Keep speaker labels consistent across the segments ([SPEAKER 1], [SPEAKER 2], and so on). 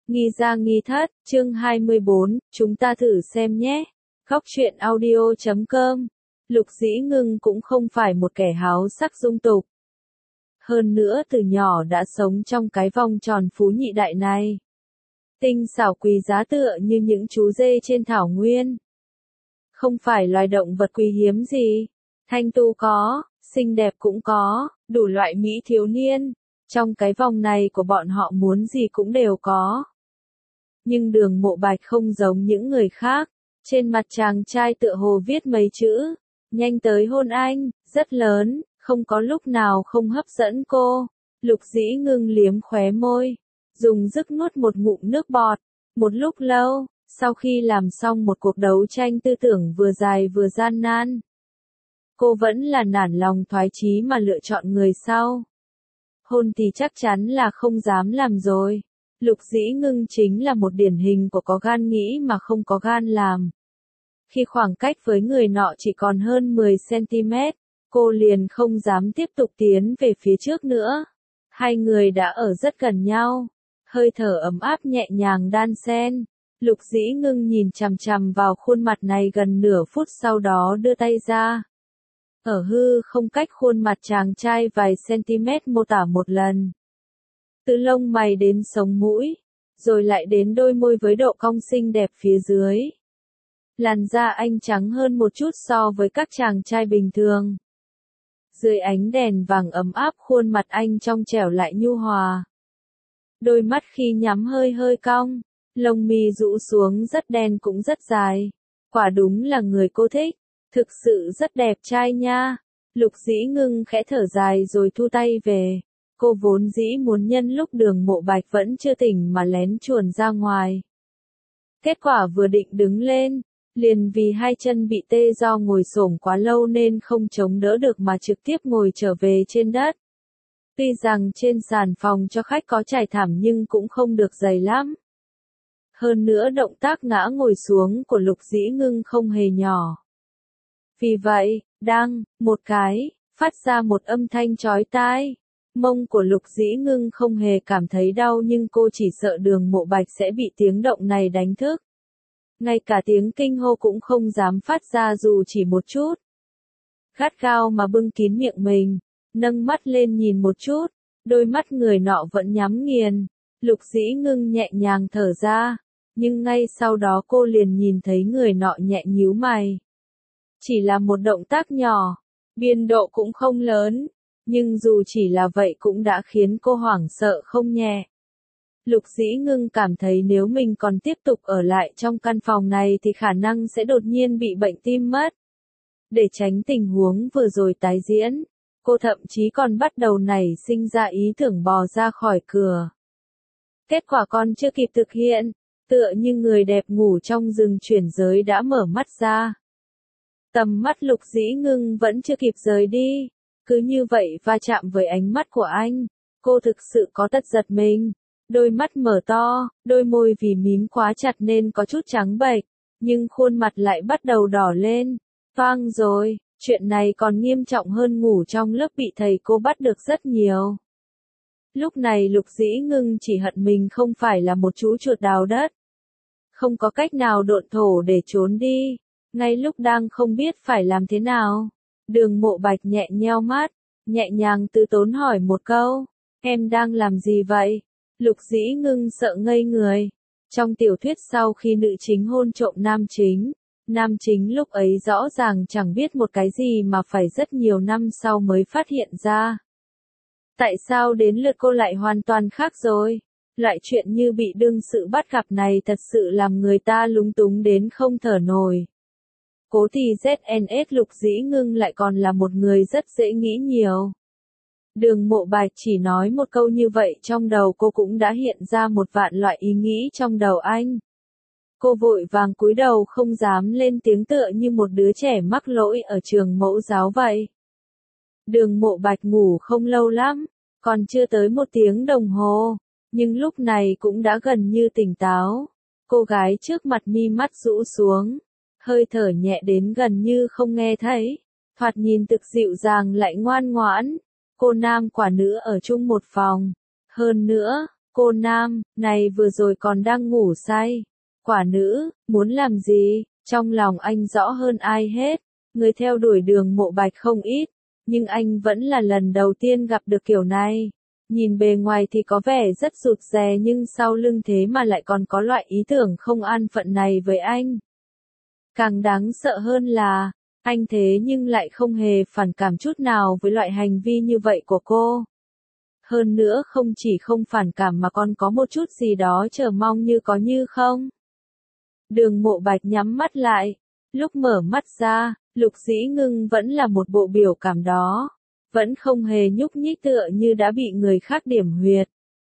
[SPEAKER 1] Nghi ra nghi thất, chương 24, chúng ta thử xem nhé. Góc truyện audio.com. Lục Dĩ Ngưng cũng không phải một kẻ háo sắc dung tục. Hơn nữa từ nhỏ đã sống trong cái vòng tròn phú nhị đại này. Tinh xảo quý giá tựa như những chú dê trên thảo nguyên. Không phải loài động vật quý hiếm gì. Thanh tu có, xinh đẹp cũng có, đủ loại mỹ thiếu niên. Trong cái vòng này của bọn họ muốn gì cũng đều có. Nhưng Đường Mộ Bạch không giống những người khác. Trên mặt chàng trai tựa hồ viết mấy chữ. Nhanh tới hôn anh, rất lớn, không có lúc nào không hấp dẫn cô. Lục Dĩ Ngưng liếm khóe môi. Dùng sức nuốt một ngụm nước bọt. Một lúc lâu, sau khi làm xong một cuộc đấu tranh tư tưởng vừa dài vừa gian nan. Cô vẫn là nản lòng thoái chí mà lựa chọn người sau. Hôn thì chắc chắn là không dám làm rồi. Lục Dĩ Ngưng chính là một điển hình của có gan nghĩ mà không có gan làm. Khi khoảng cách với người nọ chỉ còn hơn 10 cm, cô liền không dám tiếp tục tiến về phía trước nữa. Hai người đã ở rất gần nhau. Hơi thở ấm áp nhẹ nhàng đan xen. Lục Dĩ Ngưng nhìn chằm chằm vào khuôn mặt này gần nửa phút sau đó đưa tay ra. Ở hư không cách khuôn mặt chàng trai vài cm mô tả một lần. Từ lông mày đến sống mũi, rồi lại đến đôi môi với độ cong xinh đẹp phía dưới. Làn da anh trắng hơn một chút so với các chàng trai bình thường. Dưới ánh đèn vàng ấm áp khuôn mặt anh trong trẻo lại nhu hòa. Đôi mắt khi nhắm hơi hơi cong, lông mi rũ xuống rất đen cũng rất dài. Quả đúng là người cô thích, thực sự rất đẹp trai nha. Lục Dĩ Ngưng khẽ thở dài rồi thu tay về. Cô vốn dĩ muốn nhân lúc Đường Mộ Bạch vẫn chưa tỉnh mà lén chuồn ra ngoài. Kết quả vừa định đứng lên, liền vì hai chân bị tê do ngồi xổm quá lâu nên không chống đỡ được mà trực tiếp ngồi trở về trên đất. Tuy rằng trên sàn phòng cho khách có trải thảm nhưng cũng không được dày lắm. Hơn nữa động tác ngã ngồi xuống của Lục Dĩ Ngưng không hề nhỏ. Vì vậy, một cái, phát ra một âm thanh chói tai. Mông của Lục Dĩ Ngưng không hề cảm thấy đau nhưng cô chỉ sợ Đường Mộ Bạch sẽ bị tiếng động này đánh thức. Ngay cả tiếng kinh hô cũng không dám phát ra dù chỉ một chút. Gắt gao mà bưng kín miệng mình, nâng mắt lên nhìn một chút, đôi mắt người nọ vẫn nhắm nghiền. Lục Dĩ Ngưng nhẹ nhàng thở ra, nhưng ngay sau đó cô liền nhìn thấy người nọ nhẹ nhíu mày. Chỉ là một động tác nhỏ, biên độ cũng không lớn. Nhưng dù chỉ là vậy cũng đã khiến cô hoảng sợ không nhẹ. Lục Dĩ Ngưng cảm thấy nếu mình còn tiếp tục ở lại trong căn phòng này thì khả năng sẽ đột nhiên bị bệnh tim mất. Để tránh tình huống vừa rồi tái diễn, cô thậm chí còn bắt đầu nảy sinh ra ý tưởng bò ra khỏi cửa. Kết quả còn chưa kịp thực hiện, tựa như người đẹp ngủ trong rừng chuyển giới đã mở mắt ra. Tầm mắt Lục Dĩ Ngưng vẫn chưa kịp rời đi. Cứ như vậy va chạm với ánh mắt của anh, cô thực sự có tật giật mình. Đôi mắt mở to, đôi môi vì mím quá chặt nên có chút trắng bệch, nhưng khuôn mặt lại bắt đầu đỏ lên. Toang rồi, chuyện này còn nghiêm trọng hơn ngủ trong lớp bị thầy cô bắt được rất nhiều. Lúc này Lục Dĩ Ngưng chỉ hận mình không phải là một chú chuột đào đất. Không có cách nào độn thổ để trốn đi, ngay lúc đang không biết phải làm thế nào. Đường Mộ Bạch nhẹ nheo mắt, nhẹ nhàng từ tốn hỏi một câu, em đang làm gì vậy? Lục Dĩ Ngưng sợ ngây người. Trong tiểu thuyết sau khi nữ chính hôn trộm nam chính lúc ấy rõ ràng chẳng biết một cái gì mà phải rất nhiều năm sau mới phát hiện ra. Tại sao đến lượt cô lại hoàn toàn khác rồi? Loại chuyện như bị đương sự bắt gặp này thật sự làm người ta lúng túng đến không thở nổi. Cố thì ZNS Lục Dĩ Ngưng lại còn là một người rất dễ nghĩ nhiều. Đường Mộ Bạch chỉ nói một câu như vậy trong đầu cô cũng đã hiện ra một vạn loại ý nghĩ trong đầu anh. Cô vội vàng cúi đầu không dám lên tiếng tựa như một đứa trẻ mắc lỗi ở trường mẫu giáo vậy. Đường Mộ Bạch ngủ không lâu lắm, còn chưa tới 1 tiếng đồng hồ, nhưng lúc này cũng đã gần như tỉnh táo. Cô gái trước mặt mi mắt rũ xuống. Hơi thở nhẹ đến gần như không nghe thấy, thoạt nhìn thực dịu dàng lại ngoan ngoãn. Cô nam quả nữ ở chung một phòng. Hơn nữa, Cô nam, này vừa rồi còn đang ngủ say. Quả nữ, muốn làm gì? Trong lòng anh rõ hơn ai hết. Người theo đuổi Đường Mộ Bạch không ít, nhưng anh vẫn là lần đầu tiên gặp được kiểu này. Nhìn bề ngoài thì có vẻ rất rụt rè nhưng sau lưng thế mà lại còn có loại ý tưởng không an phận này với anh. Càng đáng sợ hơn là, anh thế nhưng lại không hề phản cảm chút nào với loại hành vi như vậy của cô. Hơn nữa không chỉ không phản cảm mà còn có một chút gì đó chờ mong như có như không. Đường Mộ Bạch nhắm mắt lại, lúc mở mắt ra, Lục Dĩ Ngưng vẫn là một bộ biểu cảm đó, vẫn không hề nhúc nhích tựa như đã bị người khác điểm huyệt.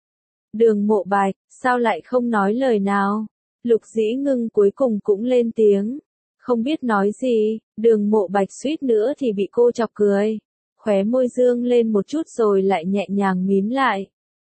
[SPEAKER 1] Đường Mộ Bạch, sao lại không nói lời nào? Lục Dĩ Ngưng cuối cùng cũng lên tiếng, không biết nói gì, Đường Mộ Bạch suýt nữa thì bị cô chọc cười, khóe môi dương lên một chút rồi lại nhẹ nhàng mím lại.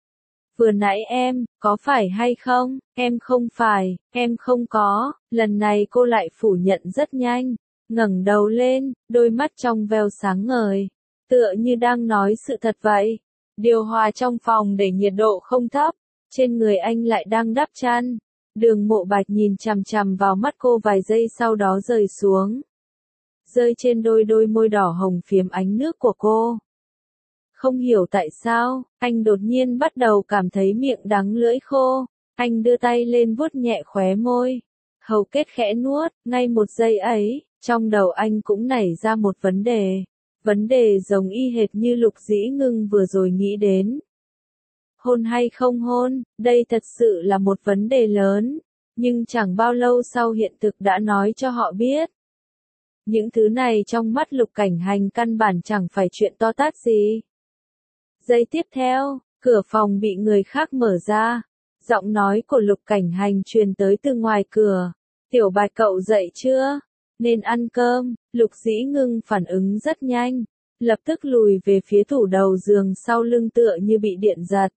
[SPEAKER 1] Vừa nãy em, có phải hay không? Em không phải, em không có, lần này cô lại phủ nhận rất nhanh, ngẩng đầu lên, đôi mắt trong veo sáng ngời, tựa như đang nói sự thật vậy. Điều hòa trong phòng để nhiệt độ không thấp, trên người anh lại đang đắp chăn. Đường Mộ Bạch nhìn chằm chằm vào mắt cô vài giây sau đó rời xuống, rơi trên đôi môi đỏ hồng phiếm ánh nước của cô. Không hiểu tại sao, anh đột nhiên bắt đầu cảm thấy miệng đắng lưỡi khô. Anh đưa tay lên vuốt nhẹ khóe môi. Hầu kết khẽ nuốt, ngay một giây ấy, trong đầu anh cũng nảy ra một vấn đề. Vấn đề giống y hệt như Lục Dĩ Ngưng vừa rồi nghĩ đến. Hôn hay không hôn, đây thật sự là một vấn đề lớn. Nhưng chẳng bao lâu sau hiện thực đã nói cho họ biết. Những thứ này trong mắt Lục Cảnh Hành căn bản chẳng phải chuyện to tát gì. Giây tiếp theo, cửa phòng bị người khác mở ra. Giọng nói của Lục Cảnh Hành truyền tới từ ngoài cửa. Tiểu Bạch cậu dậy chưa? Nên ăn cơm. Lục Dĩ Ngưng phản ứng rất nhanh. Lập tức lùi về phía tủ đầu giường sau lưng tựa như bị điện giật.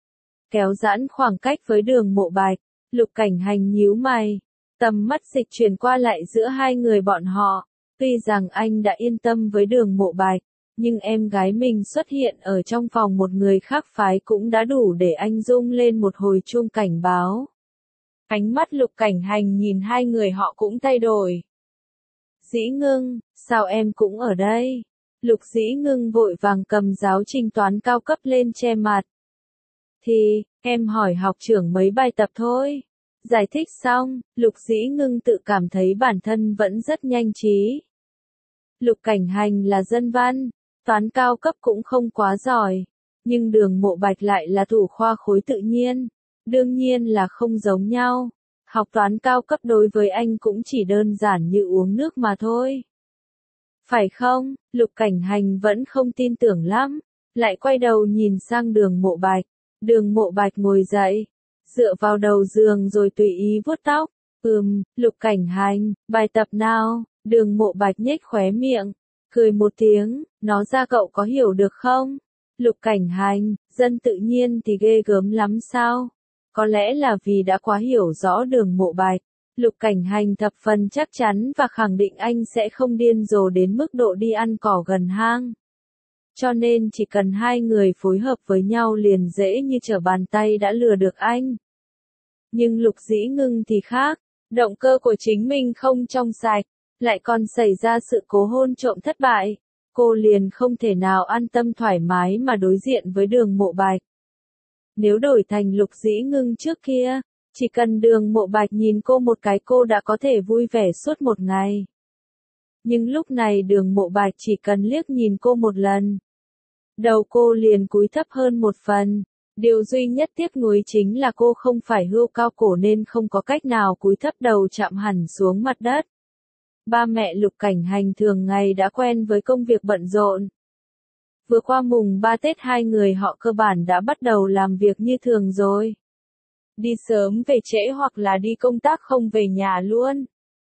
[SPEAKER 1] Kéo giãn khoảng cách với Đường Mộ Bạch. Lục Cảnh Hành nhíu mày. Tầm mắt dịch chuyển qua lại giữa hai người bọn họ. Tuy rằng anh đã yên tâm với Đường Mộ Bạch, nhưng em gái mình xuất hiện ở trong phòng một người khác phái cũng đã đủ để anh rung lên một hồi chuông cảnh báo. Ánh mắt Lục Cảnh Hành nhìn hai người họ cũng thay đổi. Dĩ Ngưng, sao em cũng ở đây? Lục Dĩ Ngưng vội vàng cầm giáo trình toán cao cấp lên che mặt. Thì, em hỏi học trưởng mấy bài tập thôi. Giải thích xong, Lục Dĩ Ngưng tự cảm thấy bản thân vẫn rất nhanh trí. Lục Cảnh Hành là dân văn, toán cao cấp cũng không quá giỏi, nhưng Đường Mộ Bạch lại là thủ khoa khối tự nhiên, đương nhiên là không giống nhau. Học toán cao cấp đối với anh cũng chỉ đơn giản như uống nước mà thôi. Phải không? Lục Cảnh Hành vẫn không tin tưởng lắm, lại quay đầu nhìn sang Đường Mộ Bạch. Đường Mộ Bạch ngồi dậy, dựa vào đầu giường rồi tùy ý vuốt tóc. Lục Cảnh Hành, bài tập nào? Đường Mộ Bạch nhếch khóe miệng, cười một tiếng, nó ra cậu có hiểu được không? Lục Cảnh Hành, dân tự nhiên thì ghê gớm lắm sao? Có lẽ là vì đã quá hiểu rõ Đường Mộ Bạch, Lục Cảnh Hành thập phần chắc chắn và khẳng định anh sẽ không điên rồ đến mức độ đi ăn cỏ gần hang. Cho nên chỉ cần hai người phối hợp với nhau liền dễ như trở bàn tay đã lừa được anh. Nhưng Lục Dĩ Ngưng thì khác, động cơ của chính mình không trong sạch, lại còn xảy ra sự cố hôn trộm thất bại, cô liền không thể nào an tâm thoải mái mà đối diện với Đường Mộ Bạch. Nếu đổi thành Lục Dĩ Ngưng trước kia, chỉ cần Đường Mộ Bạch nhìn cô một cái cô đã có thể vui vẻ suốt một ngày. Nhưng lúc này Đường Mộ Bạch chỉ cần liếc nhìn cô một lần, đầu cô liền cúi thấp hơn một phần. Điều duy nhất tiếc nuối chính là cô không phải hươu cao cổ nên không có cách nào cúi thấp đầu chạm hẳn xuống mặt đất. Ba mẹ Lục Cảnh Hành thường ngày đã quen với công việc bận rộn. Vừa qua mùng 3 Tết hai người họ cơ bản đã bắt đầu làm việc như thường rồi. Đi sớm về trễ hoặc là đi công tác không về nhà luôn.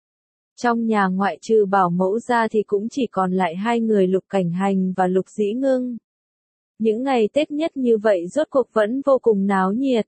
[SPEAKER 1] Trong nhà ngoại trừ bảo mẫu ra thì cũng chỉ còn lại hai người Lục Cảnh Hành và Lục Dĩ Ngưng. Những ngày Tết nhất như vậy rốt cuộc vẫn vô cùng náo nhiệt.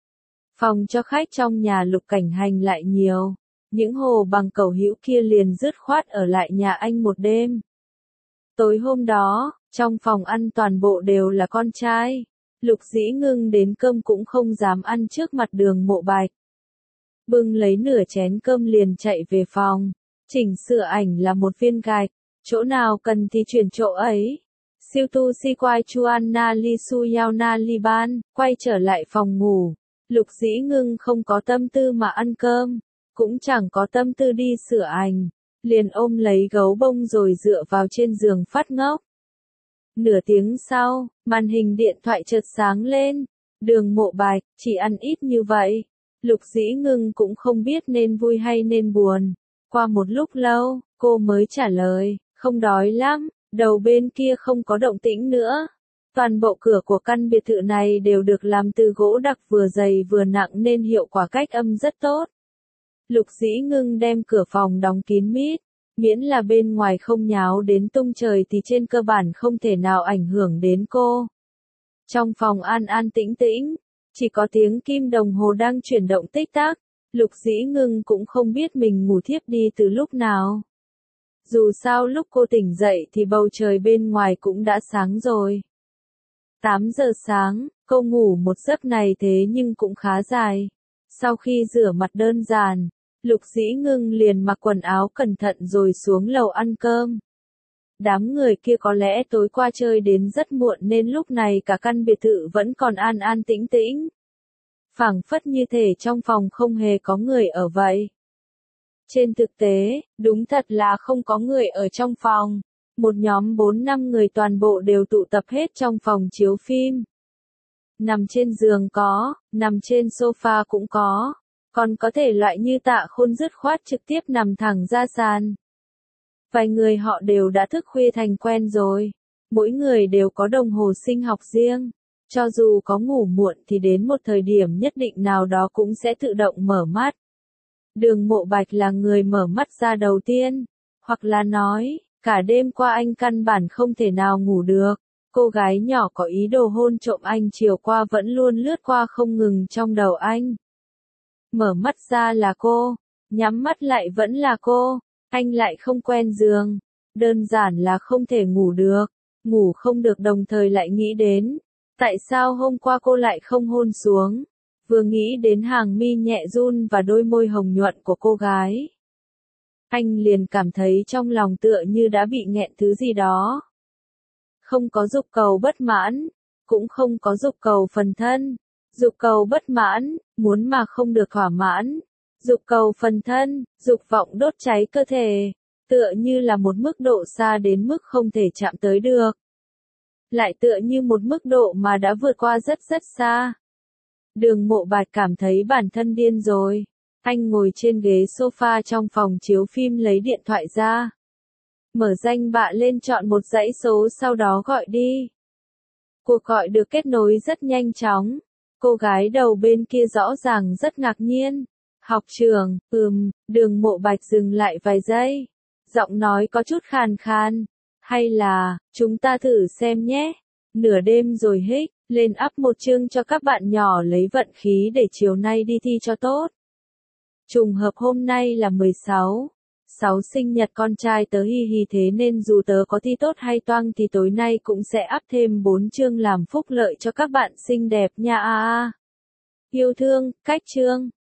[SPEAKER 1] Phòng cho khách trong nhà Lục Cảnh Hành lại nhiều. Những hồ bằng cầu hữu kia liền dứt khoát ở lại nhà anh một đêm. Tối hôm đó, trong phòng ăn toàn bộ đều là con trai. Lục Dĩ Ngưng đến cơm cũng không dám ăn trước mặt Đường Mộ Bạch. Bưng lấy nửa chén cơm liền chạy về phòng, chỉnh sửa ảnh là một viên gạch, chỗ nào cần thì chuyển chỗ ấy. Siêu tu si quai chuan na li su yao na li ban, quay trở lại phòng ngủ. Lục Dĩ Ngưng không có tâm tư mà ăn cơm, cũng chẳng có tâm tư đi sửa ảnh, liền ôm lấy gấu bông rồi dựa vào trên giường phát ngốc. Nửa tiếng sau, màn hình điện thoại chợt sáng lên. Đường Mộ Bạch, chỉ ăn ít như vậy. Lục Dĩ Ngưng cũng không biết nên vui hay nên buồn. Qua một lúc lâu, cô mới trả lời, không đói lắm. Đầu bên kia không có động tĩnh nữa. Toàn bộ cửa của căn biệt thự này đều được làm từ gỗ đặc vừa dày vừa nặng nên hiệu quả cách âm rất tốt. Lục Dĩ Ngưng đem cửa phòng đóng kín mít, miễn là bên ngoài không nháo đến tung trời thì trên cơ bản không thể nào ảnh hưởng đến cô. Trong phòng an an tĩnh tĩnh, chỉ có tiếng kim đồng hồ đang chuyển động tích tắc. Lục Dĩ Ngưng cũng không biết mình ngủ thiếp đi từ lúc nào. Dù sao lúc cô tỉnh dậy thì bầu trời bên ngoài cũng đã sáng rồi. 8 giờ sáng, cô ngủ một giấc này thế nhưng cũng khá dài. Sau khi rửa mặt đơn giản, Lục Dĩ Ngưng liền mặc quần áo cẩn thận rồi xuống lầu ăn cơm. Đám người kia có lẽ tối qua chơi đến rất muộn nên lúc này cả căn biệt thự vẫn còn an an tĩnh tĩnh. Phảng phất như thể trong phòng không hề có người ở vậy. Trên thực tế, đúng thật là không có người ở trong phòng. Một nhóm 4-5 người toàn bộ đều tụ tập hết trong phòng chiếu phim. Nằm trên giường có, nằm trên sofa cũng có. Còn có thể loại như Tạ Khôn dứt khoát trực tiếp nằm thẳng ra sàn. Vài người họ đều đã thức khuya thành quen rồi. Mỗi người đều có đồng hồ sinh học riêng. Cho dù có ngủ muộn thì đến một thời điểm nhất định nào đó cũng sẽ tự động mở mắt. Đường Mộ Bạch là người mở mắt ra đầu tiên. Hoặc là nói, cả đêm qua anh căn bản không thể nào ngủ được. Cô gái nhỏ có ý đồ hôn trộm anh chiều qua vẫn luôn lướt qua không ngừng trong đầu anh. Mở mắt ra là cô, nhắm mắt lại vẫn là cô, anh lại không quen giường. Đơn giản là không thể ngủ được, ngủ không được đồng thời lại nghĩ đến. Tại sao hôm qua cô lại không hôn xuống? Vừa nghĩ đến hàng mi nhẹ run và đôi môi hồng nhuận của cô gái. Anh liền cảm thấy trong lòng tựa như đã bị nghẹn thứ gì đó. Không có dục cầu bất mãn, cũng không có dục cầu phần thân. Dục cầu bất mãn, muốn mà không được thỏa mãn. Dục cầu phần thân, dục vọng đốt cháy cơ thể. Tựa như là một mức độ xa đến mức không thể chạm tới được. Lại tựa như một mức độ mà đã vượt qua rất rất xa. Đường Mộ Bạch cảm thấy bản thân điên rồi. Anh ngồi trên ghế sofa trong phòng chiếu phim lấy điện thoại ra. Mở danh bạ lên chọn một dãy số sau đó gọi đi. Cuộc gọi được kết nối rất nhanh chóng. Cô gái đầu bên kia rõ ràng rất ngạc nhiên. Học trường, Đường Mộ Bạch dừng lại vài giây. Giọng nói có chút khàn khàn. Hay là, chúng ta thử xem nhé. Nửa đêm rồi hích, lên up một chương cho các bạn nhỏ lấy vận khí để chiều nay đi thi cho tốt. Trùng hợp hôm nay là 16 sinh nhật con trai tớ hi hi thế nên dù tớ có thi tốt hay toang thì tối nay cũng sẽ up thêm 4 chương làm phúc lợi cho các bạn xinh đẹp nha. Yêu thương, cách chương.